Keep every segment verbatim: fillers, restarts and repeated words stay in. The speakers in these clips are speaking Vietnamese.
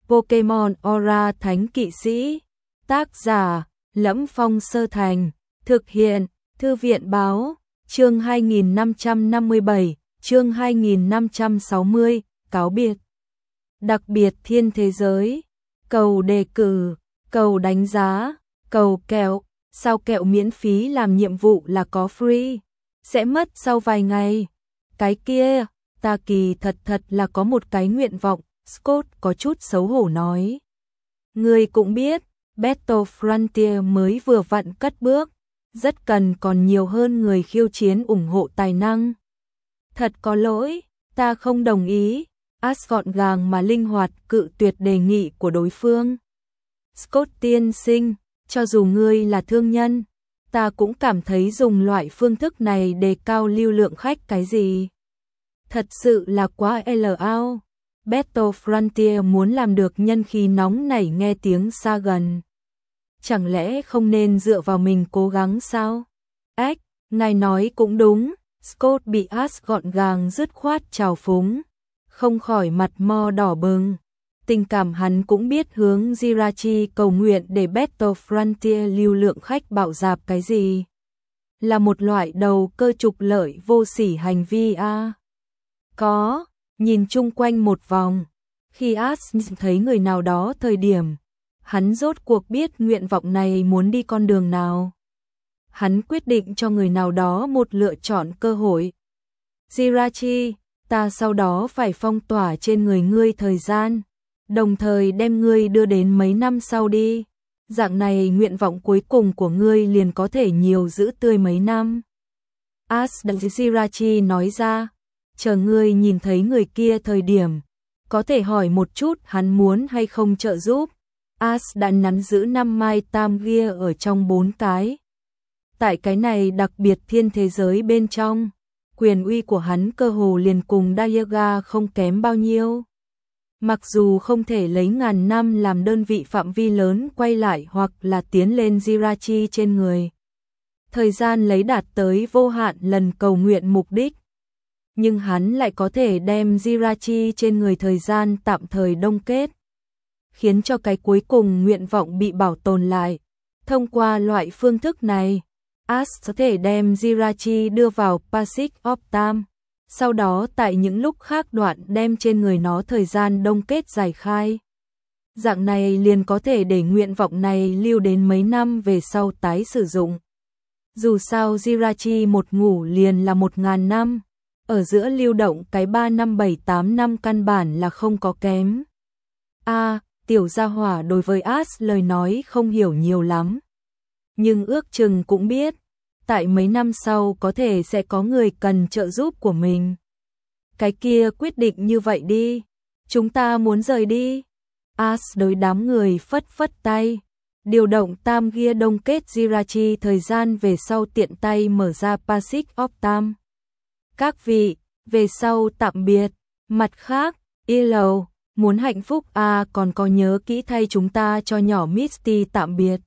Pokemon Aura Thánh Kỵ Sĩ. Tác giả Lẫm Phong Sơ Thành. Thực hiện Thư viện Báo. Chương hai nghìn năm trăm năm mươi bảy, chương hai nghìn năm trăm sáu mươi, cáo biệt. Đặc biệt thiên thế giới. Cầu đề cử, cầu đánh giá, cầu kẹo. Sao kẹo miễn phí làm nhiệm vụ là có free? Sẽ mất sau vài ngày. Cái kia, ta kỳ thật thật là có một cái nguyện vọng, Scott có chút xấu hổ nói. Người cũng biết, Battle Frontier mới vừa vặn cất bước, rất cần còn nhiều hơn người khiêu chiến ủng hộ tài năng. Thật có lỗi, ta không đồng ý. Ash gọn gàng mà linh hoạt cự tuyệt đề nghị của đối phương. Scott tiên sinh, cho dù ngươi là thương nhân, ta cũng cảm thấy dùng loại phương thức này đề cao lưu lượng khách cái gì. Thật sự là quá lao. Battle Frontier muốn làm được nhân khí nóng nảy nghe tiếng xa gần. Chẳng lẽ không nên dựa vào mình cố gắng sao? Ách, ngài nói cũng đúng. Scott bị Ash gọn gàng dứt khoát trào phúng, không khỏi mặt mo đỏ bừng. Tình cảm hắn cũng biết hướng Jirachi cầu nguyện để Battle Frontier lưu lượng khách bạo dạp cái gì. Là một loại đầu cơ trục lợi vô sỉ hành vi a. À. Có, nhìn chung quanh một vòng, khi Ash thấy người nào đó thời điểm, hắn rốt cuộc biết nguyện vọng này muốn đi con đường nào. Hắn quyết định cho người nào đó một lựa chọn cơ hội. Jirachi, ta sau đó phải phong tỏa trên người ngươi thời gian, đồng thời đem ngươi đưa đến mấy năm sau đi. Dạng này nguyện vọng cuối cùng của ngươi liền có thể nhiều giữ tươi mấy năm. Ash đặng Jirachi nói ra, chờ ngươi nhìn thấy người kia thời điểm, có thể hỏi một chút hắn muốn hay không trợ giúp. Ash đã nắm giữ năm mai tam gia ở trong bốn cái. Tại cái này đặc biệt thiên thế giới bên trong, quyền uy của hắn cơ hồ liền cùng Dialga không kém bao nhiêu. Mặc dù không thể lấy ngàn năm làm đơn vị phạm vi lớn quay lại hoặc là tiến lên Jirachi trên người. Thời gian lấy đạt tới vô hạn lần cầu nguyện mục đích. Nhưng hắn lại có thể đem Jirachi trên người thời gian tạm thời đông kết, khiến cho cái cuối cùng nguyện vọng bị bảo tồn lại. Thông qua loại phương thức này, Ash có thể đem Jirachi đưa vào Passage of Time, sau đó tại những lúc khác đoạn đem trên người nó thời gian đông kết giải khai. Dạng này liền có thể để nguyện vọng này lưu đến mấy năm về sau tái sử dụng. Dù sao Jirachi một ngủ liền là một ngàn năm, ở giữa lưu động cái ba năm bảy tám năm căn bản là không có kém. A, à, tiểu gia hỏa đối với Ash lời nói không hiểu nhiều lắm, nhưng ước chừng cũng biết, tại mấy năm sau có thể sẽ có người cần trợ giúp của mình. Cái kia quyết định như vậy đi, chúng ta muốn rời đi. Ash đối đám người phất phất tay, điều động tam gia đông kết Jirachi thời gian về sau tiện tay mở ra Passage of Time. Các vị, về sau tạm biệt. Mặt khác, Yellow, muốn hạnh phúc à, còn có nhớ kỹ thay chúng ta cho nhỏ Misty tạm biệt.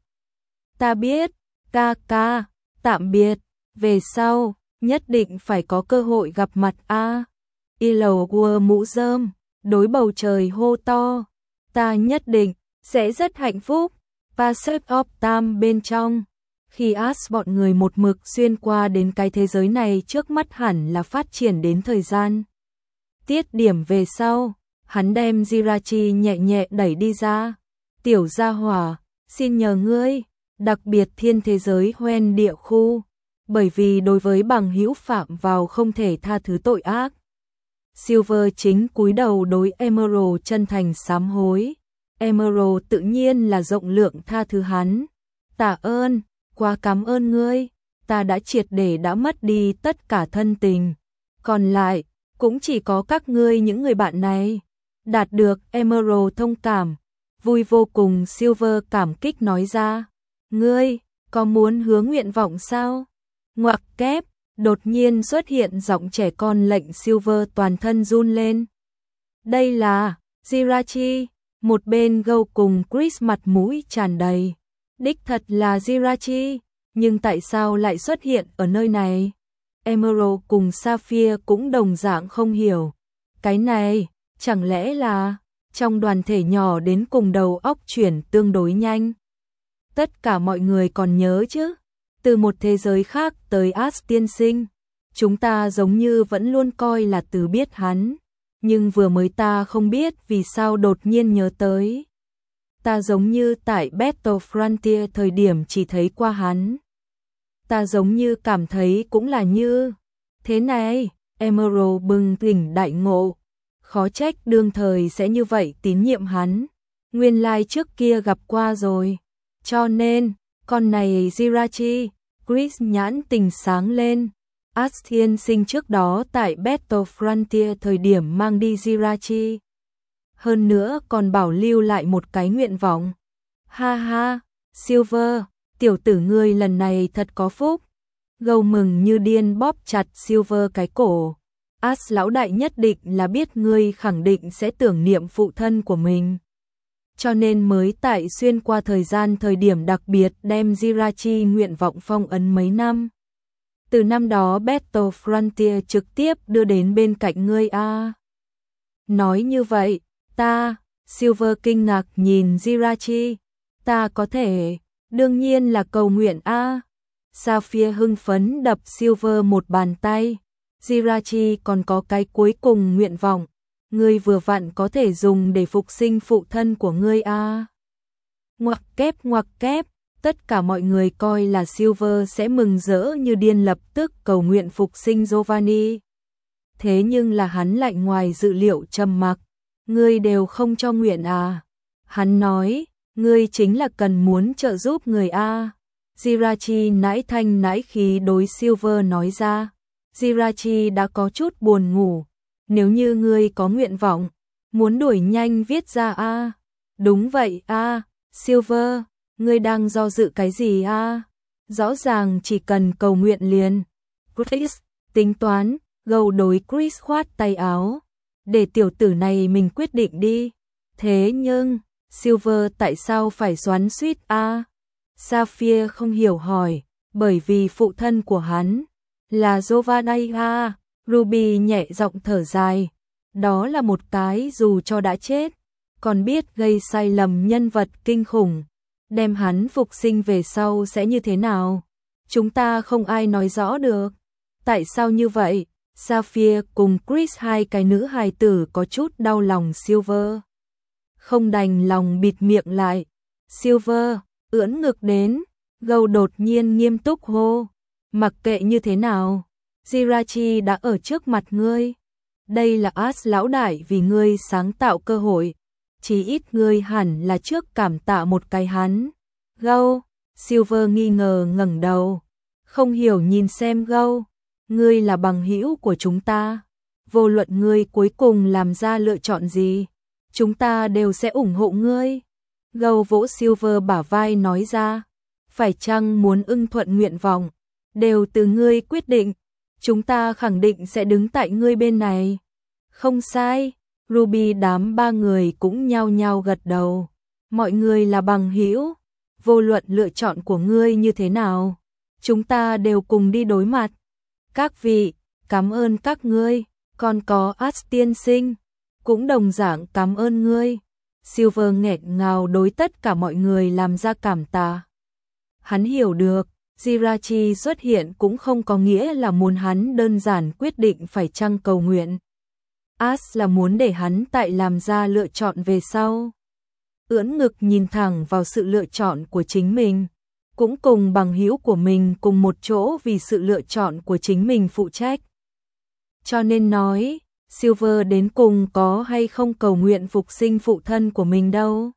Ta biết, ca ca, tạm biệt, về sau, nhất định phải có cơ hội gặp mặt a. À. Yellow quơ mũ rơm, đối bầu trời hô to, ta nhất định sẽ rất hạnh phúc. Passage of Time bên trong, khi Ash bọn người một mực xuyên qua đến cái thế giới này trước mắt hẳn là phát triển đến thời gian. Tiết điểm về sau, hắn đem Jirachi nhẹ nhẹ đẩy đi ra. Tiểu gia hỏa, xin nhờ ngươi, đặc biệt thiên thế giới hoen địa khu, bởi vì đối với bằng hữu phạm vào không thể tha thứ tội ác. Silver chính cúi đầu đối Emerald chân thành sám hối. Emerald tự nhiên là rộng lượng tha thứ hắn. Tạ ơn, quá cảm ơn ngươi, ta đã triệt để đã mất đi tất cả thân tình. Còn lại, cũng chỉ có các ngươi những người bạn này. Đạt được Emerald thông cảm, vui vô cùng. Silver cảm kích nói ra, ngươi, có muốn hướng nguyện vọng sao? Ngoặc kép, đột nhiên xuất hiện giọng trẻ con lệnh Silver toàn thân run lên. Đây là Jirachi. Một bên Gâu cùng Chris mặt mũi tràn đầy. Đích thật là Jirachi, nhưng tại sao lại xuất hiện ở nơi này? Emerald cùng Sapphire cũng đồng dạng không hiểu. Cái này, chẳng lẽ là... trong đoàn thể nhỏ đến cùng đầu óc chuyển tương đối nhanh. Tất cả mọi người còn nhớ chứ, từ một thế giới khác tới As tiên sinh, chúng ta giống như vẫn luôn coi là từ biết hắn, nhưng vừa mới ta không biết vì sao đột nhiên nhớ tới. Ta giống như tại Battle Frontier thời điểm chỉ thấy qua hắn. Ta giống như cảm thấy cũng là như thế này. Emerald bừng tỉnh đại ngộ, khó trách đương thời sẽ như vậy tín nhiệm hắn, nguyên lai trước kia gặp qua rồi, cho nên, con này Jirachi, Chris nhãn tình sáng lên, As tiên sinh trước đó tại Battle Frontier thời điểm mang đi Jirachi, hơn nữa còn bảo lưu lại một cái nguyện vọng, ha ha, Silver, tiểu tử ngươi lần này thật có phúc. Gâu mừng như điên bóp chặt Silver cái cổ. As lão đại nhất định là biết ngươi khẳng định sẽ tưởng niệm phụ thân của mình. Cho nên mới tại xuyên qua thời gian thời điểm đặc biệt đem Jirachi nguyện vọng phong ấn mấy năm. Từ năm đó Battle Frontier trực tiếp đưa đến bên cạnh ngươi a. À. Nói như vậy, ta, Silver kinh ngạc nhìn Jirachi, ta có thể, đương nhiên là cầu nguyện a. À. Sapphire hưng phấn đập Silver một bàn tay. Jirachi còn có cái cuối cùng nguyện vọng, ngươi vừa vặn có thể dùng để phục sinh phụ thân của ngươi a. À. Ngoặc kép ngoặc kép, tất cả mọi người coi là Silver sẽ mừng rỡ như điên lập tức cầu nguyện phục sinh Giovanni. Thế nhưng là hắn lại ngoài dự liệu trầm mặc, ngươi đều không cho nguyện à? Hắn nói, ngươi chính là cần muốn trợ giúp người a. À. Jirachi nãi thanh nãi khí đối Silver nói ra. Jirachi đã có chút buồn ngủ. Nếu như ngươi có nguyện vọng, muốn đuổi nhanh viết ra a. À. Đúng vậy a, à. Silver, ngươi đang do dự cái gì a? À? Rõ ràng chỉ cần cầu nguyện liền. Chris, tính toán, gâu đối Chris khoát tay áo. Để tiểu tử này mình quyết định đi. Thế nhưng, Silver tại sao phải xoắn xuýt a? À? Sapphire không hiểu hỏi, bởi vì phụ thân của hắn là Giovanni a. Ruby nhẹ giọng thở dài, đó là một cái dù cho đã chết, còn biết gây sai lầm nhân vật kinh khủng, đem hắn phục sinh về sau sẽ như thế nào? Chúng ta không ai nói rõ được. Tại sao như vậy? Sapphire cùng Chris hai cái nữ hài tử có chút đau lòng Silver. Không đành lòng bịt miệng lại. Silver, ưỡn ngực đến, gâu đột nhiên nghiêm túc hô. Mặc kệ như thế nào, Jirachi đã ở trước mặt ngươi. Đây là As lão đại vì ngươi sáng tạo cơ hội. Chỉ ít ngươi hẳn là trước cảm tạ một cái hắn. Gâu, Silver nghi ngờ ngẩng đầu. Không hiểu nhìn xem gâu. Ngươi là bằng hữu của chúng ta. Vô luận ngươi cuối cùng làm ra lựa chọn gì, chúng ta đều sẽ ủng hộ ngươi. Gâu vỗ Silver bả vai nói ra. Phải chăng muốn ưng thuận nguyện vọng, đều từ ngươi quyết định. Chúng ta khẳng định sẽ đứng tại ngươi bên này. Không sai, Ruby đám ba người cũng nhao nhao gật đầu. Mọi người là bằng hữu, vô luận lựa chọn của ngươi như thế nào, chúng ta đều cùng đi đối mặt. Các vị, cảm ơn các ngươi, còn có As tiên sinh, cũng đồng dạng cảm ơn ngươi. Silver nghẹn ngào đối tất cả mọi người làm ra cảm tạ. Hắn hiểu được, Jirachi xuất hiện cũng không có nghĩa là muốn hắn đơn giản quyết định phải chăng cầu nguyện. As là muốn để hắn tại làm ra lựa chọn về sau. Ưỡn ngực nhìn thẳng vào sự lựa chọn của chính mình, cũng cùng bằng hữu của mình cùng một chỗ vì sự lựa chọn của chính mình phụ trách. Cho nên nói, Silver đến cùng có hay không cầu nguyện phục sinh phụ thân của mình đâu.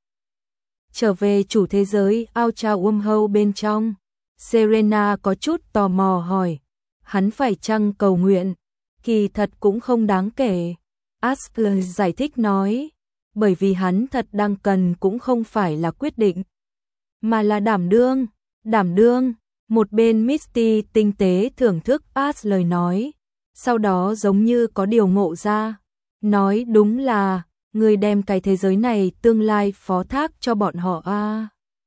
Trở về chủ thế giới Ultra Wormhole bên trong, Serena có chút tò mò hỏi, hắn phải chăng cầu nguyện? Kỳ thật cũng không đáng kể. Asker giải thích nói, bởi vì hắn thật đang cần cũng không phải là quyết định, mà là đảm đương. Đảm đương, một bên Misty tinh tế thưởng thức As lời nói, sau đó giống như có điều ngộ ra, nói đúng là, người đem cái thế giới này tương lai phó thác cho bọn họ a. À.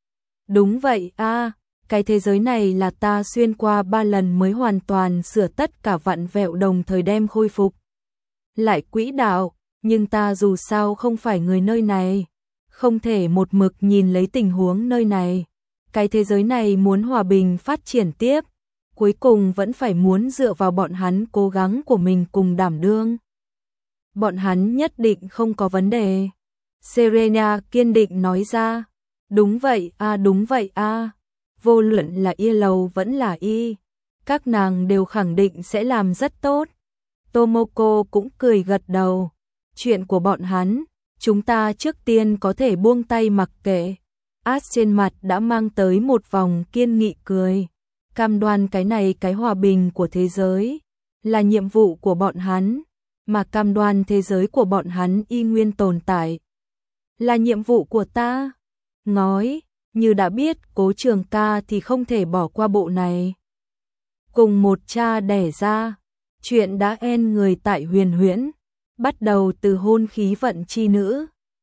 Đúng vậy a, à, cái thế giới này là ta xuyên qua ba lần mới hoàn toàn sửa tất cả vặn vẹo đồng thời đem khôi phục lại quỹ đạo, nhưng ta dù sao không phải người nơi này, không thể một mực nhìn lấy tình huống nơi này. Cái thế giới này muốn hòa bình phát triển tiếp, cuối cùng vẫn phải muốn dựa vào bọn hắn cố gắng của mình cùng đảm đương. Bọn hắn nhất định không có vấn đề. Serena kiên định nói ra. Đúng vậy a à, đúng vậy a à. Vô luận là Y Lầu vẫn là Y, các nàng đều khẳng định sẽ làm rất tốt. Tomoko cũng cười gật đầu. Chuyện của bọn hắn, chúng ta trước tiên có thể buông tay mặc kệ. Ash trên mặt đã mang tới một vòng kiên nghị cười. Cam đoan cái này cái hòa bình của thế giới là nhiệm vụ của bọn hắn, mà cam đoan thế giới của bọn hắn y nguyên tồn tại là nhiệm vụ của ta. Ngói, như đã biết Cố Trường Ca thì không thể bỏ qua bộ này. Cùng một cha đẻ ra, chuyện đã en người tại Huyền Huyễn, bắt đầu từ hôn khí vận chi nữ,